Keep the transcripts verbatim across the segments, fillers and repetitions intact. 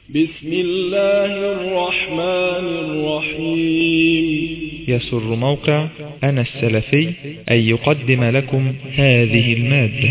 بسم الله الرحمن الرحيم. يسر موقع أنا السلفي أن يقدم لكم هذه المادة.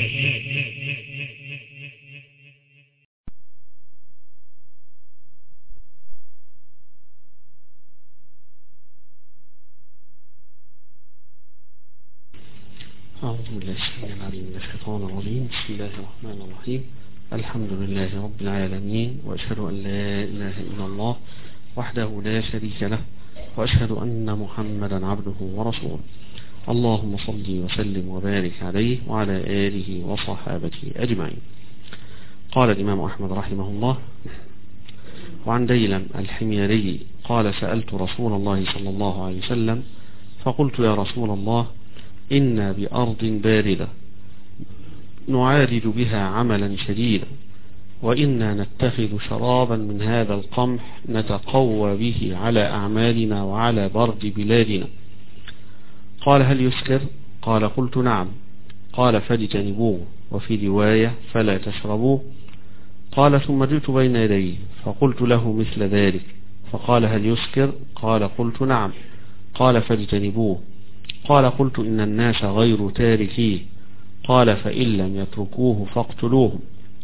أعوذ بالله السميع العليم من الشيطان الرجيم. بسم الله الرحمن الرحيم. الحمد لله رب العالمين، وأشهد أن لا إله إلا الله وحده لا شريك له، وأشهد أن محمدا عبده ورسوله. اللهم صل وسلم وبارك عليه وعلى آله وصحابته أجمعين. قال الإمام أحمد رحمه الله: وعن ديلم الحميري قال: سألت رسول الله صلى الله عليه وسلم فقلت: يا رسول الله، إنا بأرض باردة نعالج بها عملا شديدا، وإنا نتخذ شرابا من هذا القمح نتقوى به على أعمالنا وعلى برد بلادنا. قال: هل يسكر؟ قال: قلت: نعم. قال: فاجتنبوه، وفي رواية: فلا تشربوه. قال: ثم جئت بين يديه فقلت له مثل ذلك، فقال: هل يسكر؟ قال: قلت: نعم. قال: فاجتنبوه. قال: قلت: إن الناس غير تاركيه. قال: فإن لم يتركوه فاقتلوهم.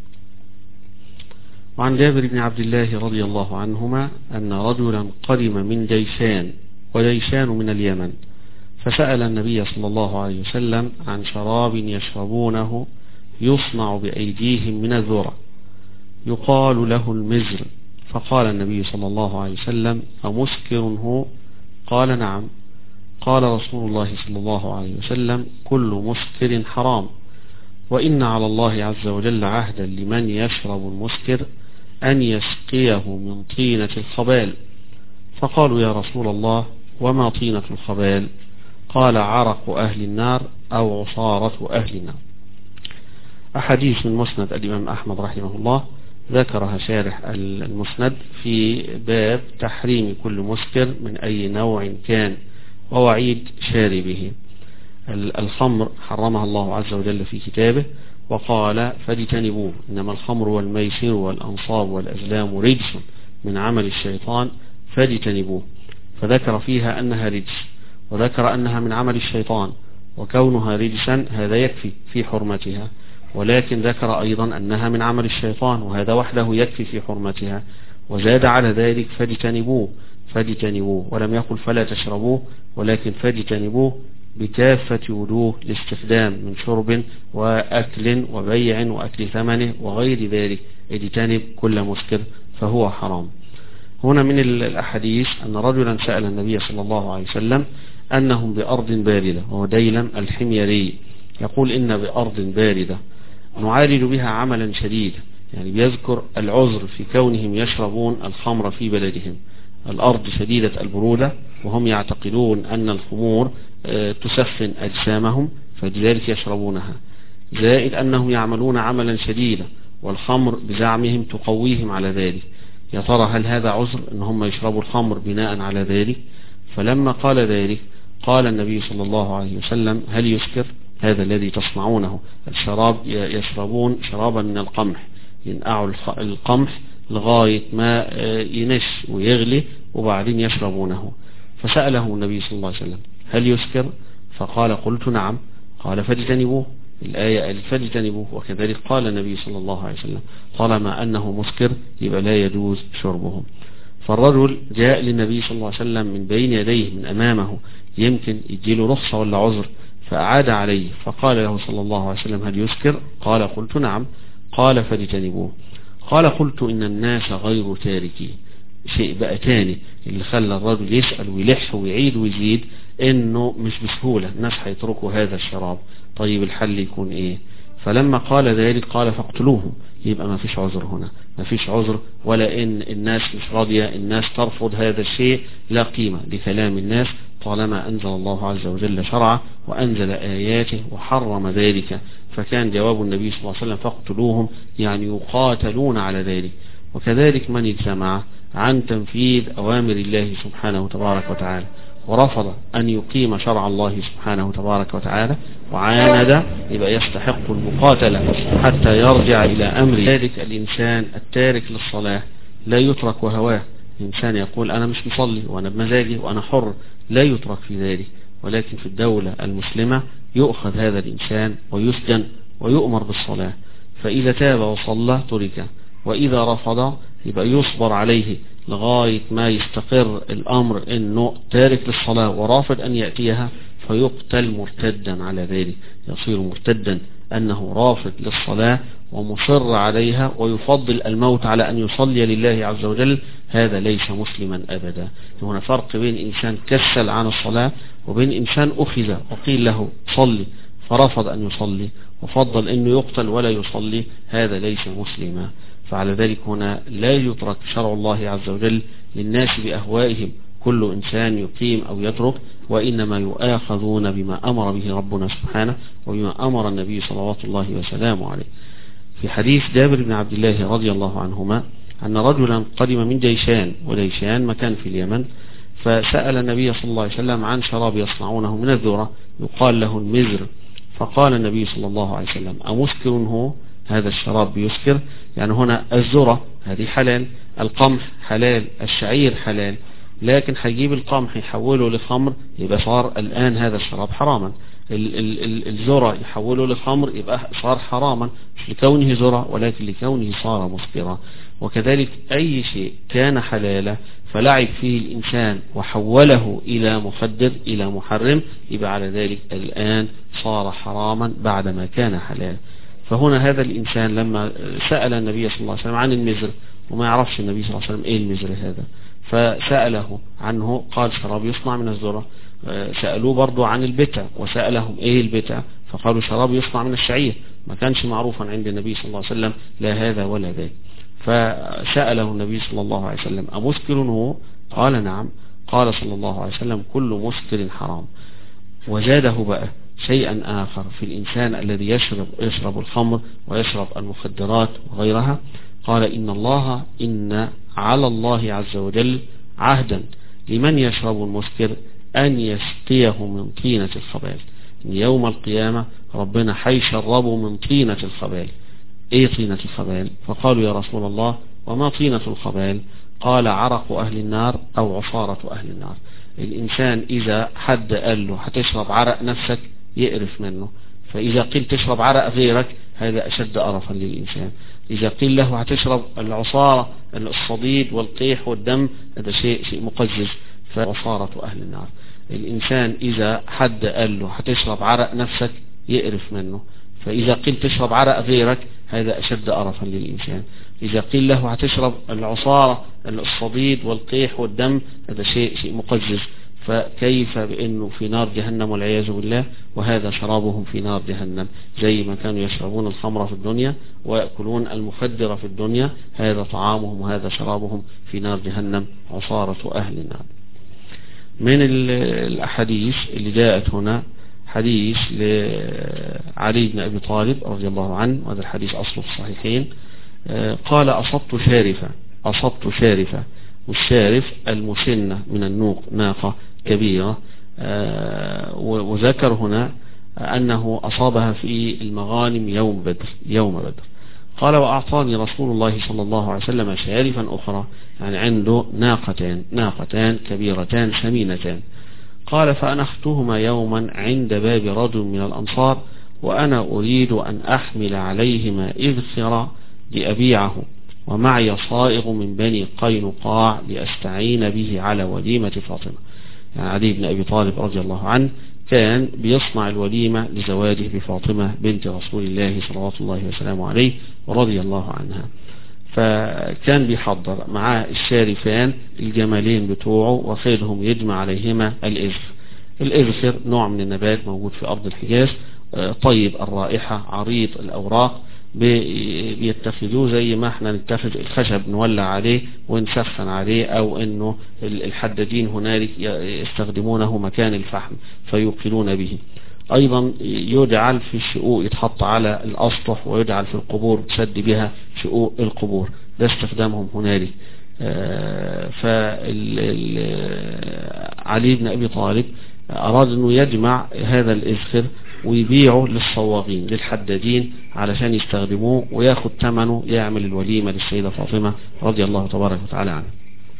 وعن جابر بن عبد الله رضي الله عنهما أن رجلا قدم من جيشان، وجيشان من اليمن، فسأل النبي صلى الله عليه وسلم عن شراب يشربونه يصنع بأيديهم من الذرة يقال له المزر، فقال النبي صلى الله عليه وسلم: أمسكر هو؟ قال: نعم. قال رسول الله صلى الله عليه وسلم: كل مسكر حرام، وإن على الله عز وجل عهدا لمن يشرب المسكر أن يسقيه من طينة الخبال. فقالوا: يا رسول الله، وما طينة الخبال؟ قال: عرق أهل النار أو عصارة أهل النار. أحاديث من مسند الإمام أحمد رحمه الله ذكرها شارح المسند في باب تحريم كل مسكر من أي نوع كان، ووعيد شاربه. الخمر حرمها الله عز وجل في كتابه وقال: فاجتنبوه، إنما الخمر والميسر والأنصاب والأزلام رجس من عمل الشيطان فاجتنبوه، فذكر فيها أنها رجس، وذكر أنها من عمل الشيطان، وكونها رجسا هذا يكفي في حرمتها، ولكن ذكر أيضا أنها من عمل الشيطان، وهذا وحده يكفي في حرمتها، وزاد على ذلك: فاجتنبوه فاجتنبوه، ولم يقل فلا تشربوه، ولكن فاجتنبوه بكافة وجوه الاستخدام من شرب وأكل وبيع وأكل ثمنه وغير ذلك. اجتنب كل مسكر فهو حرام. هنا من الأحاديث أن رجلا سأل النبي صلى الله عليه وسلم أنهم بأرض باردة، وهو ديلم الحميري يقول: إن بأرض باردة نعالج بها عملا شديدا، يعني بيذكر العذر في كونهم يشربون الخمر في بلدهم. الأرض شديدة البرودة، وهم يعتقدون أن الخمور تسخن أجسامهم فلذلك يشربونها، زائد أنهم يعملون عملا شديدا، والخمر بزعمهم تقويهم على ذلك. يا ترى هل هذا عذر أن هم يشربوا الخمر بناء على ذلك؟ فلما قال ذلك قال النبي صلى الله عليه وسلم: هل يسكر؟ هذا الذي تصنعونه الشراب، يشربون شرابا من القمح، ينقعوا القمح لغاية ما ينش ويغلي وبعدين يشربونه. فسأله النبي صلى الله عليه وسلم: هل يسكر؟ فقال: قلت: نعم. قال: فاجتنبوه. الآية قالت: فاجتنبوه، وكذلك قال النبي صلى الله عليه وسلم: طالما أنه مسكر يبقى لا يجوز شربه. فالرجل جاء للنبي صلى الله عليه وسلم من بين يديه من أمامه، يمكن يجيله رخصة ولا عذر، فأعاد عليه فقال له صلى الله عليه وسلم: هل يسكر؟ قال: قلت: نعم. قال: فاجتنبوه. قال: قلت: إن الناس غير تاركي. شيء بقى تاني اللي خلى الرجل يسأل ويلح ويعيد ويزيد، إنه مش بسهولة الناس هيتركوا هذا الشراب. طيب الحل يكون إيه؟ فلما قال ذلك قال: فاقتلوهم. يبقى ما فيش عذر هنا، ما فيش عذر، ولا إن الناس مش راضية، الناس ترفض هذا الشيء، لا قيمة لكلام الناس طالما أنزل الله عز وجل شرعه وأنزل آياته وحرم ذلك. فكان جواب النبي صلى الله عليه وسلم: فاقتلوهم، يعني يقاتلون على ذلك. وكذلك من اجتمع عن تنفيذ أوامر الله سبحانه وتبارك وتعالى ورفض أن يقيم شرع الله سبحانه وتبارك وتعالى وعاند، يبقى يستحق المقاتلة حتى يرجع إلى أمر ذلك. الإنسان التارك للصلاة لا يترك وهواه. الإنسان يقول أنا مش مصلي وأنا بمزاجي وأنا حر، لا يترك في ذلك. ولكن في الدولة المسلمة يؤخذ هذا الإنسان ويسجن ويؤمر بالصلاة، فإذا تاب وصلى ترك، وإذا رفض يبقى يصبر عليه لغاية ما يستقر الأمر أنه تارك للصلاة ورافض أن يأتيها، فيقتل مرتدا على ذلك، يصير مرتدا أنه رافض للصلاة ومصر عليها ويفضل الموت على أن يصلي لله عز وجل. هذا ليس مسلما أبدا. هنا فرق بين إنسان كسل عن الصلاة وبين إنسان أخذ وقيل له صلي فرفض أن يصلي وفضل أنه يقتل ولا يصلي، هذا ليس مسلما. فعلى ذلك هنا لا يترك شرع الله عز وجل للناس بأهوائهم، كل إنسان يقيم أو يترك، وإنما يؤاخذون بما أمر به ربنا سبحانه وبما أمر النبي صلوات الله وسلامه عليه. في حديث جابر بن عبد الله رضي الله عنهما أن رجلا قدم من ديشان، وديشان مكان في اليمن، فسأل النبي صلى الله عليه وسلم عن شراب يصنعونه من الذرة يقال له المزر، فقال النبي صلى الله عليه وسلم أمسكر هو؟ هذا الشراب بيسكر؟ يعني هنا الذرة هذه حلال، القمح حلال، الشعير حلال، لكن هيجيب القمح يحوله لخمر يبقى صار الآن هذا الشراب حراما. الذرة يحوله لخمر يبقى صار حراما، مش لكونه ذرة ولكن لكونه صار مسكرا. وكذلك أي شيء كان حلالا فلعب فيه الإنسان وحوله إلى مخدر إلى محرم، يبقى على ذلك الآن صار حراما بعدما كان حلالا. فهنا هذا الإنسان لما سأل النبي صلى الله عليه وسلم عن المزر، وما يعرفش النبي صلى الله عليه وسلم إيه المزر هذا، فسأله عنه قال شراب يصنع من الذرة. سألوه برضو عن البتع وسألهم إيه البتع، فقالوا شراب يصنع من الشعير، ما كانش معروفا عند النبي صلى الله عليه وسلم لا هذا ولا ذاك. فسأله النبي صلى الله عليه وسلم أمسكر هو؟ قال نعم. قال صلى الله عليه وسلم كل مسكر حرام. وزاده بقى شيئا آخر في الإنسان الذي يشرب يشرب الخمر ويشرب المخدرات وغيرها، قال إن الله إن على الله عز وجل عهدا لمن يشرب المسكر أن يسقيه من طينة الخبال. يوم القيامة ربنا حيشربه من طينة الخبال. ايه طينة الخبال؟ فقالوا يا رسول الله وما طينة الخبال؟ قال عرق أهل النار أو عصارة أهل النار. الإنسان إذا حد قال له هتشرب عرق نفسك يقرف منه، فإذا قيل تشرب عرق غيرك هذا أشد قرفا للإنسان. إذا قيل له هتشرب العصارة الصديد والقيح والدم هذا شيء شيء مقزز، فعصارة أهل النار. الإنسان إذا حد قال له هتشرب عرق نفسك يقرف منه، فإذا قيل تشرب عرق غيرك هذا أشد قرفا للإنسان. إذا قيل له هتشرب العصارة الصديد والقيح والدم هذا شيء شيء مقزز، فكيف بأنه في نار جهنم والعياذ بالله، وهذا شرابهم في نار جهنم. زي ما كانوا يشربون الخمر في الدنيا ويأكلون المخدر في الدنيا، هذا طعامهم وهذا شرابهم في نار جهنم عصارة أهل النار. من الأحاديث اللي جاءت هنا حديث لعلي بن أبي طالب رضي الله عنه، وهذا الحديث أصله في الصحيحين، قال أصبت شارفة أصبت شارفة والشارف المسنة من النوق، ناقة كبيرة، وذكر هنا أنه أصابها في المغانم يوم بدر يوم بدر. قال وأعطاني رسول الله صلى الله عليه وسلم شارفا أخرى، يعني عنده ناقتان ناقتان كبيرتان سمينتان. قال فأنختهما يوما عند باب رجل من الأنصار وأنا أريد أن أحمل عليهما إذخرا لأبيعه، ومعي صائغ من بني قينقاع لأستعين به على وليمة فاطمة. يعني علي بن أبي طالب رضي الله عنه كان بيصنع الوليمة لزواجه بفاطمة بنت رسول الله صلى الله وسلم عليه ورضي الله عنها، فكان بيحضر معاه الشارفان الجمالين بتوعه وخيرهم يجمع عليهما الإذخر. الإذخر نوع من النبات موجود في أرض الحجاز، طيب الرائحة عريض الأوراق، بيتخذوه زي ما احنا نتخذ الخشب نولع عليه ونسخن عليه، او انه الحدادين هنالك يستخدمونه مكان الفحم فيوقلون به. ايضا يجعل في الشقوق، يتحط على الاسطح ويجعل في القبور تسد بها شقوق القبور، ده استخدامهم هنالك. فعلي بن أبي طالب أراد أنه يجمع هذا الإذخر ويبيعه للصواغين للحدادين علشان يستخدموه وياخد ثمنه يعمل الوليمة للسيدة فاطمة رضي الله تبارك وتعالى عنها.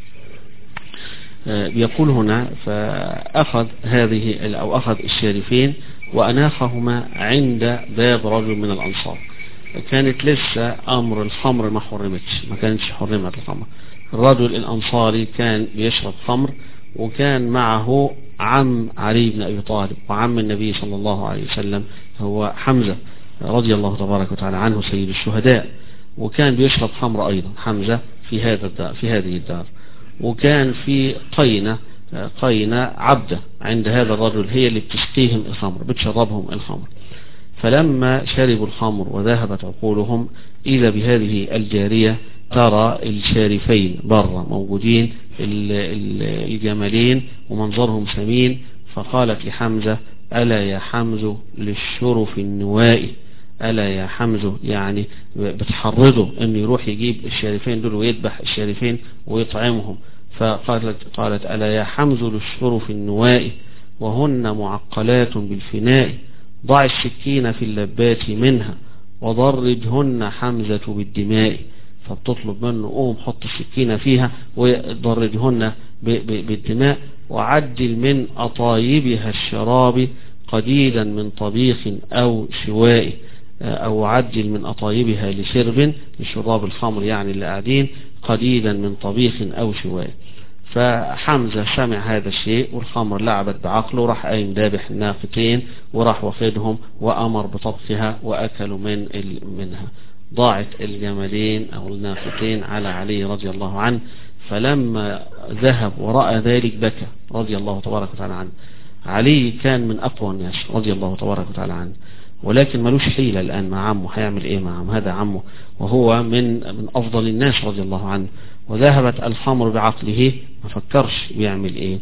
بيقول هنا فأخذ هذه أو أخذ الشارفين وأناخهما عند باب رجل من الأنصار. كانت لسه أمر الخمر ما حرمتش، ما كانتش حرمت الخمر. الرجل الأنصاري كان بيشرب خمر وكان معه عم علي بن أبي طالب وعم النبي صلى الله عليه وسلم هو حمزة رضي الله تبارك وتعالى عنه سيد الشهداء، وكان بيشرب خمر أيضا حمزة في هذا الدار في هذه الدار. وكان في قينة قينة عبدة عند هذا الرجل هي اللي بتسقيهم الخمر بتشربهم الخمر. فلما شربوا الخمر وذهبت عقولهم إذا بهذه الجارية ترى الشارفين برا موجودين الجمالين ومنظرهم سمين، فقالت لحمزة ألا يا حمزة للشرف النوائي، ألا يا حمزة يعني بتحرضه أن يروح يجيب الشارفين دول ويذبح الشارفين ويطعمهم. فقالت قالت ألا يا حمزة للشرف النوائي وهن معقلات بالفناء، ضع السكين في اللبات منها وضرجهن حمزة بالدماء. فبتطلب منه قوم حط السكينة فيها وضرجهن بالدماء، وعدل من أطايبها الشراب قديدا من طبيخ أو شواء، أو عدل من أطايبها لشرب لشراب الخمر يعني اللي قاعدين قديدا من طبيخ أو شواء. فحمزة سمع هذا الشيء والخمر لعبت بعقله، راح قايم ذابح الناقتين وراح واخدهم وأمر بطبخها وأكلوا من منها. ضاعت الجملين أو الناقتين على علي رضي الله عنه. فلما ذهب ورأى ذلك بكى رضي الله تبارك وتعالى عنه. علي كان من أقوى الناس رضي الله تبارك وتعالى عنه، ولكن ملوش حيلة الآن مع عمه، هيعمل إيه مع عمه؟ هذا عمه وهو من من أفضل الناس رضي الله عنه، وذهبت الخمر بعقله ما فكرش بيعمل إيه.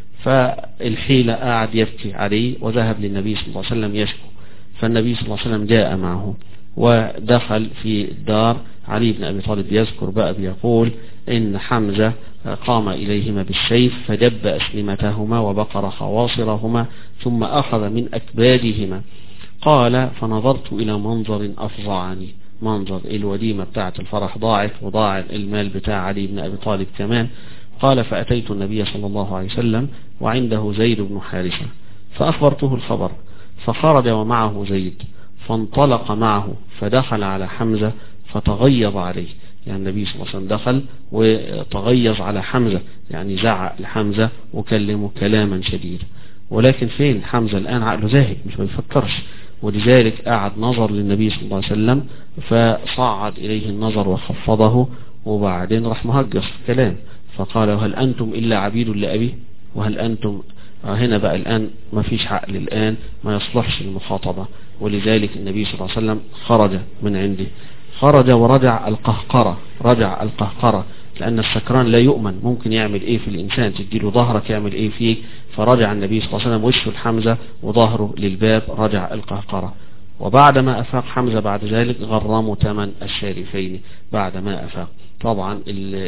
فالحيلة قاعد يبكي عليه وذهب للنبي صلى الله عليه وسلم يشكو. فالنبي صلى الله عليه وسلم جاء معه ودخل في الدار. علي بن أبي طالب يذكر بقى بيقول إن حمزة قام إليهما بالسيف فدب أسلمتهما وبقر خواصرهما ثم أخذ من أكبادهما. قال فنظرت إلى منظر أفظعني، منظر الوليمة بتاعة الفرح ضاعت وضاع المال بتاع علي بن أبي طالب كمان. قال فأتيت النبي صلى الله عليه وسلم وعنده زيد بن حارثة فأخبرته الخبر، فخرج ومعه زيد فانطلق معه فدخل على حمزة فتغيظ عليه. يعني النبي صلى الله عليه وسلم دخل وتغيظ على حمزة، يعني زعق لحمزة وكلمه كلاما شديدا. ولكن فين حمزة الآن؟ عقله ذاهب مش بيفكرش، ولذلك قعد نظر للنبي صلى الله عليه وسلم فصعد إليه النظر وخفضه، وبعدين راح مهجص كلام فقال هل أنتم إلا عبيد لأبي؟ وهل أنتم هنا بقى الآن ما فيش عقل الآن، ما يصلحش المخاطبة. ولذلك النبي صلى الله عليه وسلم خرج من عنده، خرج ورجع القهقرة، رجع القهقرة لأن السكران لا يؤمن، ممكن يعمل إيه في الإنسان، تديله ظهرك يعمل إيه فيك. فرجع النبي صلى الله عليه وسلم وشه الحمزة وظهره للباب، رجع القهقرة. وبعدما أفاق حمزة بعد ذلك غرموا ثمن الشارفين بعدما أفاق. طبعا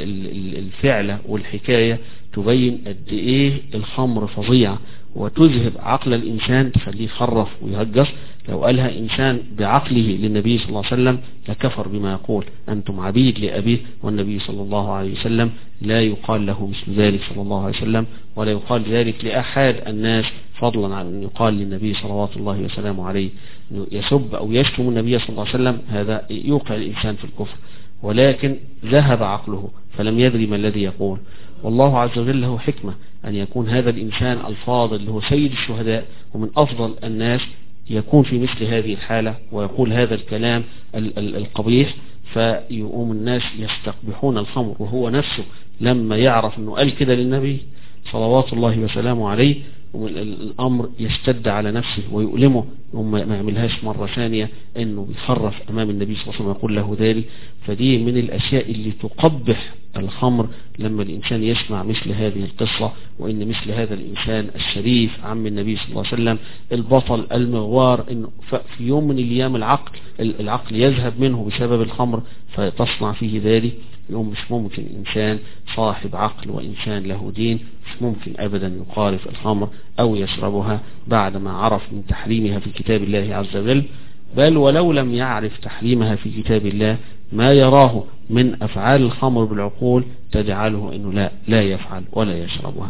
الفعلة والحكاية تبين قد إيه الخمر فظيعة وتذهب عقل الإنسان، تخليه يخرف ويهجص. لو قالها إنسان بعقله للنبي صلى الله عليه وسلم لكفر بما يقول أنتم عبيد لأبيه، والنبي صلى الله عليه وسلم لا يقال له مثل ذلك صلى الله عليه وسلم، ولا يقال ذلك لأحد الناس فضلا عن أن يقال للنبي صلوات الله وسلامه عليه يسب أو يشتم النبي صلى الله عليه وسلم. هذا يوقع الإنسان في الكفر، ولكن ذهب عقله فلم يدري ما الذي يقول. والله عز وجل له حكمة أن يكون هذا الإنسان الفاضل اللي هو سيد الشهداء ومن أفضل الناس يكون في مثل هذه الحالة ويقول هذا الكلام القبيح، فيقوم الناس يستقبحون الخمر، وهو نفسه لما يعرف أنه قال كده للنبي صلوات الله وسلامه عليه الأمر يشتد على نفسه ويؤلمه، وما يعملهاش مرة ثانية أنه يخرف أمام النبي صلى الله عليه وسلم ويقول له ذلك. فدي من الأشياء اللي تقبح الخمر لما الإنسان يسمع مثل هذه القصة، وإن مثل هذا الإنسان الشريف عم النبي صلى الله عليه وسلم البطل المغوار إنه في يوم من الأيام العقل العقل يذهب منه بسبب الخمر فتصنع فيه ذلك. يوم مش ممكن إنسان صاحب عقل وإنسان له دين مش ممكن أبدا يقارف الخمر أو يشربها بعدما عرف من تحريمها في كتاب الله عز وجل، بل ولو لم يعرف تحريمها في كتاب الله ما يراه من أفعال الخمر بالعقول تجعله أنه لا, لا يفعل ولا يشربها.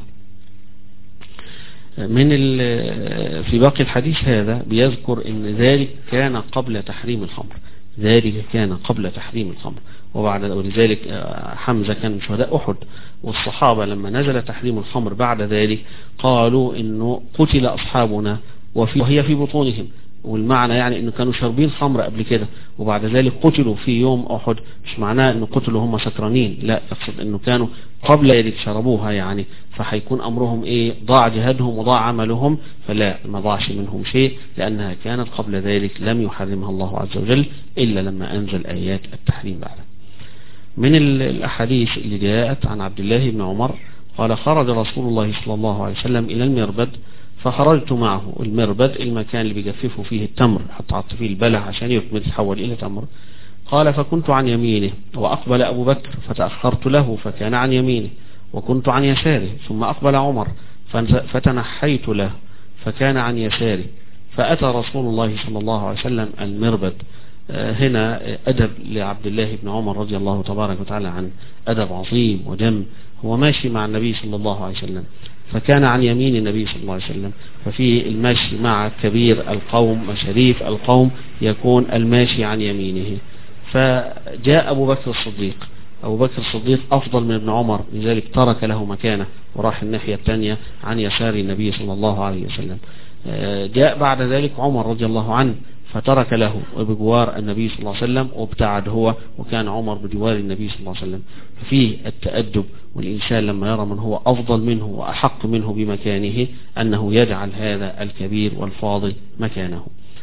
من في باقي الحديث هذا بيذكر أن ذلك كان قبل تحريم الخمر، ذلك كان قبل تحريم الخمر. وبعد ولذلك حمزة كان من شهداء أحد، والصحابة لما نزل تحريم الخمر بعد ذلك قالوا إنه قتل أصحابنا وهي في بطونهم، والمعنى يعني إنه كانوا شاربين خمر قبل كده وبعد ذلك قتلوا في يوم أحد، مش معناه إنه قتلوا هم سكرانين، لا، يقصد إنه كانوا قبل ذلك شربوها يعني، فحيكون أمرهم إيه؟ ضاع جهادهم وضاع عملهم، فلا، ما ضاعش منهم شيء لأنها كانت قبل ذلك لم يحرمها الله عز وجل إلا لما أنزل آيات التحريم بعد. من الأحاديث اللي جاءت عن عبد الله بن عمر قال خرج رسول الله صلى الله عليه وسلم إلى المربد فخرجت معه. المربد المكان اللي بيجففوا فيه التمر، حتى حط فيه البلح عشان يتحول إلى تمر. قال فكنت عن يمينه وأقبل أبو بكر فتأخرت له فكان عن يمينه، وكنت عن يساره ثم أقبل عمر فتنحيت له فكان عن يساره، فأتى رسول الله صلى الله عليه وسلم المربد. هنا أدب لعبد الله بن عمر رضي الله تبارك وتعالى عنه، أدب عظيم ودم، هو ماشي مع النبي صلى الله عليه وسلم فكان عن يمين النبي صلى الله عليه وسلم، ففي الماشي مع كبير القوم وشريف القوم يكون الماشي عن يمينه. فجاء أبو بكر الصديق، أبو بكر الصديق أفضل من ابن عمر، لذلك ترك له مكانه وراح الناحية الثانية عن يسار النبي صلى الله عليه وسلم. جاء بعد ذلك عمر رضي الله عنه فترك له بجوار النبي صلى الله عليه وسلم وابتعد هو، وكان عمر بجوار النبي صلى الله عليه وسلم. ففيه التأدب، والإنسان لما يرى من هو أفضل منه وأحق منه بمكانه أنه يجعل هذا الكبير والفاضل مكانه.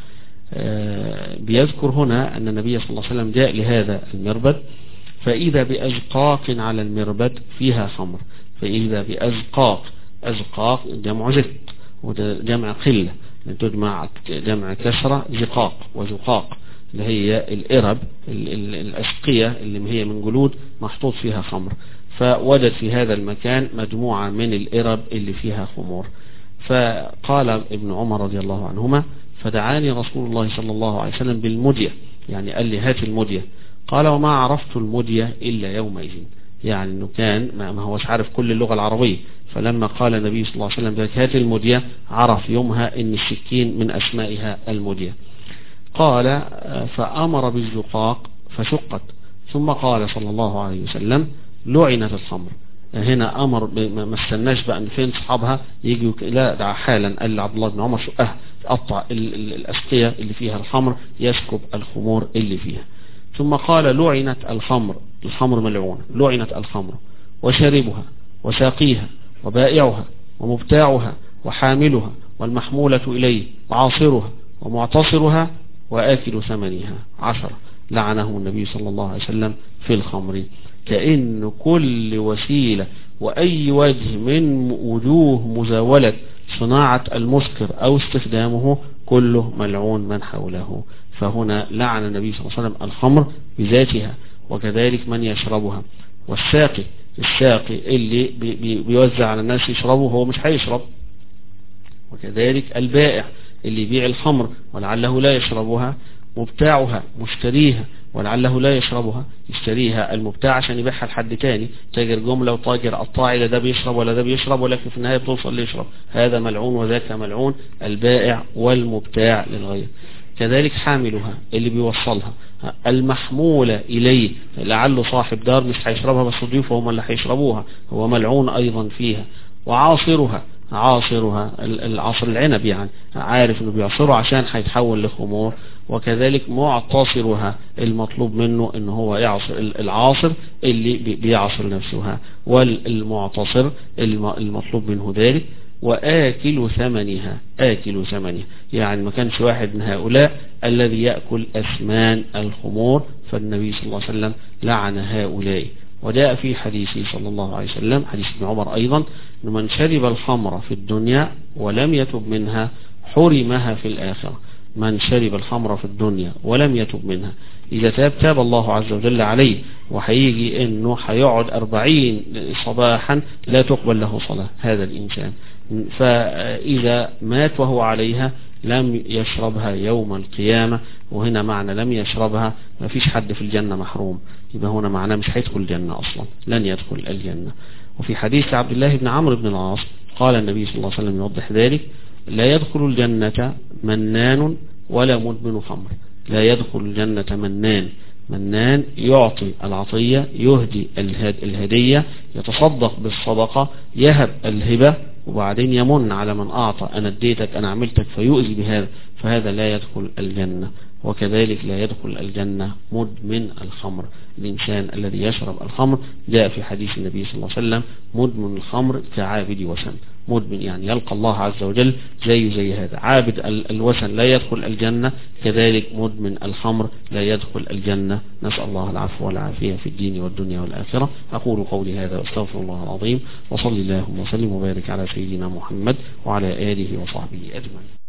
بيذكر هنا أن النبي صلى الله عليه وسلم جاء لهذا المربد فإذا بأزقاق على المربد فيها خمر، فإذا بأزقاق، أزقاق جمع زق وجمع قلة، تجمع جمع كسرة زقاق وزقاق اللي هي الإرب الأسقية اللي هي من جلود محطوط فيها خمر، فوجد في هذا المكان مجموعة من الإرب اللي فيها خمور. فقال ابن عمر رضي الله عنهما فدعاني رسول الله صلى الله عليه وسلم بالمدية، يعني قال لي هات المدية. قال وما عرفت المدية إلا يومئذ، يعني انه كان ما هوش عارف كل اللغة العربية، فلما قال النبي صلى الله عليه وسلم هات المدية عرف يومها ان السكين من اسمائها المدية. قال فأمر بالزقاق فشقت، ثم قال صلى الله عليه وسلم لعنت الخمر. هنا امر ما استناش بقى ان فين اصحابها يجوا، لا دعا حالا قال لعبد الله بن عمر شقها قطع الاسقية اللي فيها الخمر يسكب الخمور اللي فيها. ثم قال لعنت الخمر، الخمر ملعونة، لعنت الخمر وشاربها وساقيها وبائعها ومبتاعها وحاملها والمحمولة إليه وعاصرها ومعتصرها وآكل ثمنها عشرة. لعنه النبي صلى الله عليه وسلم في الخمر. كأن كل وسيلة وأي وجه من وجوه مزاولة صناعة المسكر أو استخدامه كله ملعون من حوله. فهنا لعن النبي صلى الله عليه وسلم الخمر بذاتها، وكذلك من يشربها، والساقي، الساقي اللي بي بي بيوزع على الناس يشربه هو مش هيشرب، وكذلك البائع اللي يبيع الخمر ولعله لا يشربها، مبتاعها مشتريها ولعله لا يشربها، يشتريها المبتاع عشان يبيعها لحد تاني، تاجر جملة وتاجر قطاعي، لا ده بيشرب ولا ده بيشرب، ولكن في النهاية بتوصل ليشرب، هذا ملعون وذاك ملعون، البائع والمبتاع للغير. كذلك حاملها اللي بيوصلها، المحمولة إليه لعله صاحب دار مش هيشربها بس ضيوفه هم اللي هيشربوها، هو ملعون أيضا فيها. وعاصرها، عاصرها العصر العنب، يعني عارف انه بيعصره عشان هيتحول لخمور. وكذلك معتصرها المطلوب منه انه هو يعصر، العاصر اللي بيعصر نفسها، والمعتصر المطلوب منه ذلك. وآكل ثمنها، آكل ثمنها يعني ما كانش واحد من هؤلاء الذي يأكل أثمان الخمور، فالنبي صلى الله عليه وسلم لعن هؤلاء. وجاء في حديثه صلى الله عليه وسلم حديث ابن عمر أيضا أن من شرب الخمر في الدنيا ولم يتب منها حرمها في الآخرة. من شرب الخمر في الدنيا ولم يتب منها إذا تاب تاب الله عز وجل عليه، وهيجي إنه هيقعد أربعين صباحا لا تقبل له صلاة هذا الإنسان، فإذا مات وهو عليها لم يشربها يوم القيامة. وهنا معنى لم يشربها ما فيش حد في الجنة محروم، يبقى هنا معناه مش هيدخل الجنة أصلا، لن يدخل الجنة. وفي حديث عبد الله بن عمرو بن العاص قال النبي صلى الله عليه وسلم يوضح ذلك: لا يدخل الجنة منان ولا مدمن خمر. لا يدخل الجنة منان، منان يعطي العطية، يهدي الهدية، يتصدق بالصدقة، يهب الهبة وبعدين يمن على من أعطى، أنا اديتك أنا عملتك فيؤذي بهذا، فهذا لا يدخل الجنة. وكذلك لا يدخل الجنة مدمن الخمر، الإنسان الذي يشرب الخمر جاء في حديث النبي صلى الله عليه وسلم: مدمن الخمر كعابد وثن. مدمن يعني يلقى الله عز وجل زي زي هذا. عابد الوثن لا يدخل الجنة، كذلك مدمن الخمر لا يدخل الجنة. نسأل الله العفو والعافية في الدين والدنيا والآخرة. أقول قولي هذا واستغفر الله العظيم، وصلي اللهم وسلم وبارك على سيدنا محمد وعلى آله وصحبه أجمعين.